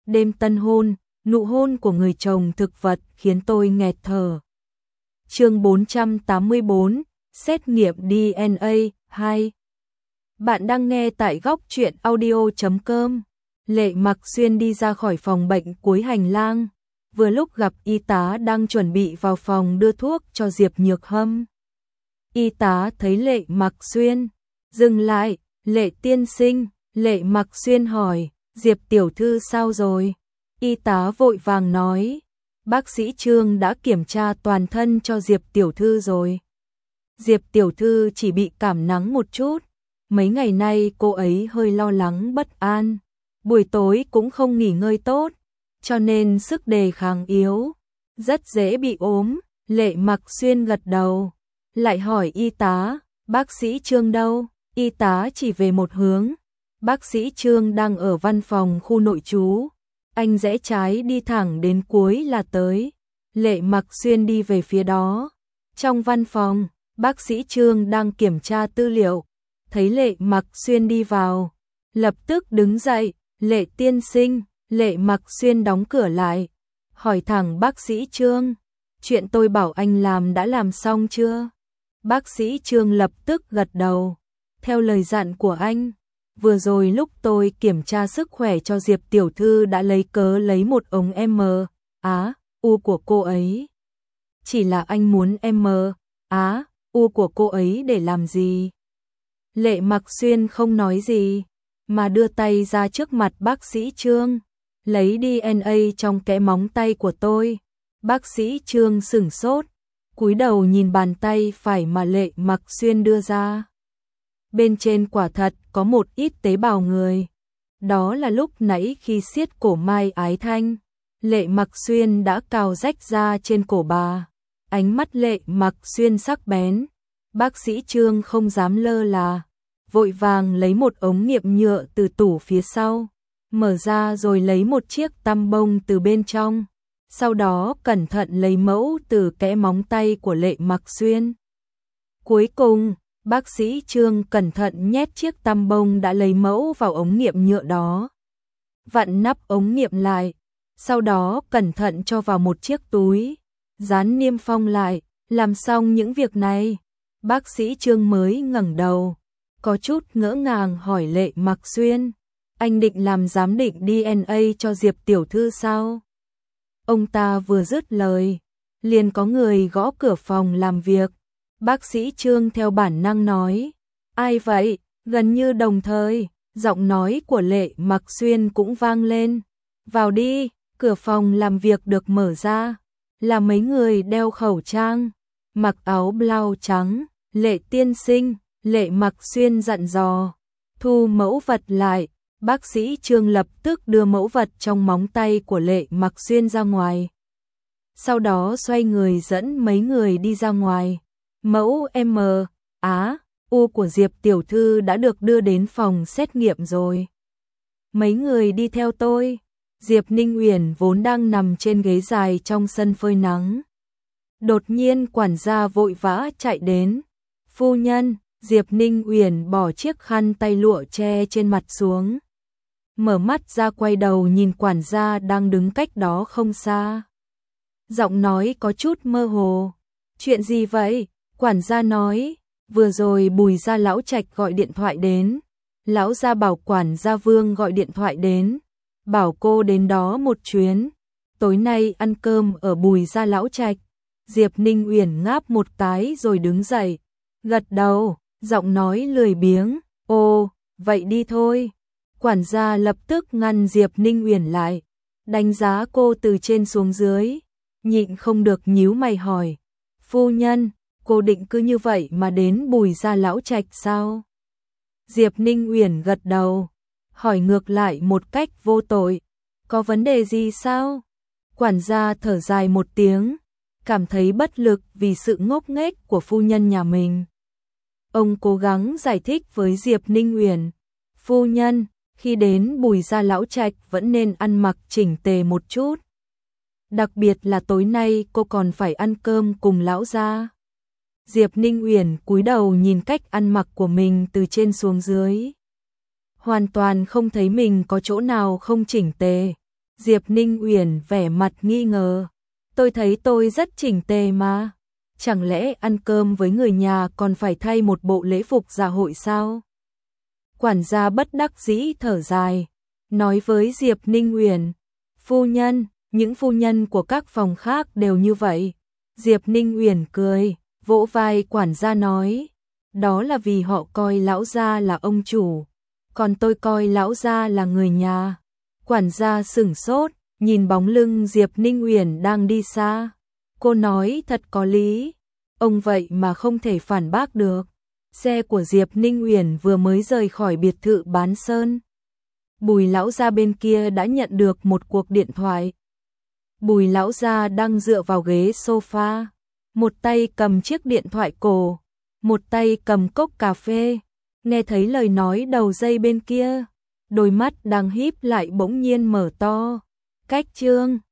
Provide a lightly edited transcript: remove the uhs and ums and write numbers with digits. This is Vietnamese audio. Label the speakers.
Speaker 1: đêm tân hôn, nụ hôn của người chồng thực vật khiến tôi nghẹt thở. Chương 484, xét nghiệm DNA 2. Bạn đang nghe tại góc truyện audio.com. Lệ Mặc Xuyên đi ra khỏi phòng bệnh cuối hành lang, vừa lúc gặp y tá đang chuẩn bị vào phòng đưa thuốc cho Diệp Nhược Hâm. Y tá thấy Lệ Mặc Xuyên, dừng lại, Lệ tiên sinh, Lệ Mặc Xuyên hỏi, Diệp tiểu thư sao rồi? Y tá vội vàng nói, bác sĩ Trương đã kiểm tra toàn thân cho Diệp tiểu thư rồi. Diệp tiểu thư chỉ bị cảm nắng một chút, mấy ngày nay cô ấy hơi lo lắng bất an, buổi tối cũng không nghỉ ngơi tốt, cho nên sức đề kháng yếu, rất dễ bị ốm. Lệ Mặc Xuyên gật đầu, lại hỏi y tá, bác sĩ Trương đâu? Y tá chỉ về một hướng, bác sĩ Trương đang ở văn phòng khu nội trú, anh rẽ trái đi thẳng đến cuối là tới. Lệ Mặc Xuyên đi về phía đó. Trong văn phòng, bác sĩ Trương đang kiểm tra tư liệu, thấy Lệ Mặc Xuyên đi vào, lập tức đứng dậy, Lệ tiên sinh. Lệ Mặc Xuyên đóng cửa lại, hỏi thẳng bác sĩ Trương, chuyện tôi bảo anh làm đã làm xong chưa? Bác sĩ Trương lập tức gật đầu, theo lời dặn của anh, vừa rồi lúc tôi kiểm tra sức khỏe cho Diệp tiểu thư đã lấy cớ lấy một ống u của cô ấy. Chỉ là anh muốn u của cô ấy để làm gì? Lệ Mặc Xuyên không nói gì, mà đưa tay ra trước mặt bác sĩ Trương, lấy DNA trong kẽ móng tay của tôi. Bác sĩ Trương sửng sốt, cúi đầu nhìn bàn tay phải mà Lệ Mặc Xuyên đưa ra. Bên trên quả thật có một ít tế bào người. Đó là lúc nãy khi siết cổ Mai Ái Thanh, Lệ Mặc Xuyên đã cào rách ra trên cổ bà. Ánh mắt Lệ Mặc Xuyên sắc bén, bác sĩ Trương không dám lơ là, vội vàng lấy một ống nghiệm nhựa từ tủ phía sau, mở ra rồi lấy một chiếc tăm bông từ bên trong, sau đó cẩn thận lấy mẫu từ kẽ móng tay của Lệ Mặc Xuyên. Cuối cùng, bác sĩ Trương cẩn thận nhét chiếc tăm bông đã lấy mẫu vào ống nghiệm nhựa đó, vặn nắp ống nghiệm lại, sau đó cẩn thận cho vào một chiếc túi, dán niêm phong lại. Làm xong những việc này, bác sĩ Trương mới ngẩng đầu, có chút ngỡ ngàng hỏi Lệ Mặc Xuyên, anh định làm giám định DNA cho Diệp tiểu thư sao? Ông ta vừa dứt lời, liền có người gõ cửa phòng làm việc. Bác sĩ Trương theo bản năng nói, ai vậy? Gần như đồng thời, giọng nói của Lệ Mặc Xuyên cũng vang lên, vào đi. Cửa phòng làm việc được mở ra, là mấy người đeo khẩu trang, mặc áo blau trắng. Lệ tiên sinh, Lệ Mặc Xuyên dặn dò, thu mẫu vật lại. Bác sĩ Trương lập tức đưa mẫu vật trong móng tay của Lệ Mặc Xuyên ra ngoài, sau đó xoay người dẫn mấy người đi ra ngoài. Mẫu u của Diệp tiểu thư đã được đưa đến phòng xét nghiệm rồi. Mấy người đi theo tôi. Diệp Ninh Uyển vốn đang nằm trên ghế dài trong sân phơi nắng. Đột nhiên quản gia vội vã chạy đến. Phu nhân. Diệp Ninh Uyển bỏ chiếc khăn tay lụa che trên mặt xuống, mở mắt ra quay đầu nhìn quản gia đang đứng cách đó không xa. Giọng nói có chút mơ hồ. Chuyện gì vậy? Quản gia nói, vừa rồi Bùi gia lão trạch gọi điện thoại đến. Lão gia bảo quản gia Vương gọi điện thoại đến, bảo cô đến đó một chuyến, tối nay ăn cơm ở Bùi gia lão trạch. Diệp Ninh Uyển ngáp một cái rồi đứng dậy, gật đầu, giọng nói lười biếng, ồ, vậy đi thôi. Quản gia lập tức ngăn Diệp Ninh Uyển lại, đánh giá cô từ trên xuống dưới, nhịn không được nhíu mày hỏi, phu nhân, cô định cứ như vậy mà đến Bùi gia lão trạch sao? Diệp Ninh Uyển gật đầu, hỏi ngược lại một cách vô tội, có vấn đề gì sao? Quản gia thở dài một tiếng, cảm thấy bất lực vì sự ngốc nghếch của phu nhân nhà mình. Ông cố gắng giải thích với Diệp Ninh Uyển, phu nhân, khi đến Bùi gia lão trạch vẫn nên ăn mặc chỉnh tề một chút. Đặc biệt là tối nay cô còn phải ăn cơm cùng lão gia. Diệp Ninh Uyển cúi đầu nhìn cách ăn mặc của mình từ trên xuống dưới, hoàn toàn không thấy mình có chỗ nào không chỉnh tề. Diệp Ninh Uyển vẻ mặt nghi ngờ. Tôi thấy tôi rất chỉnh tề mà. Chẳng lẽ ăn cơm với người nhà còn phải thay một bộ lễ phục dạ hội sao? Quản gia bất đắc dĩ thở dài, nói với Diệp Ninh Uyển, phu nhân, những phu nhân của các phòng khác đều như vậy. Diệp Ninh Uyển cười, vỗ vai quản gia nói, đó là vì họ coi lão gia là ông chủ, còn tôi coi lão gia là người nhà. Quản gia sửng sốt, nhìn bóng lưng Diệp Ninh Uyển đang đi xa. Cô nói thật có lý, ông vậy mà không thể phản bác được. Xe của Diệp Ninh Uyển vừa mới rời khỏi biệt thự Bán Sơn. Bùi lão gia bên kia đã nhận được một cuộc điện thoại. Bùi lão gia đang dựa vào ghế sofa, một tay cầm chiếc điện thoại cổ, một tay cầm cốc cà phê. Nghe thấy lời nói đầu dây bên kia, đôi mắt đang híp lại bỗng nhiên mở to. Cách Trương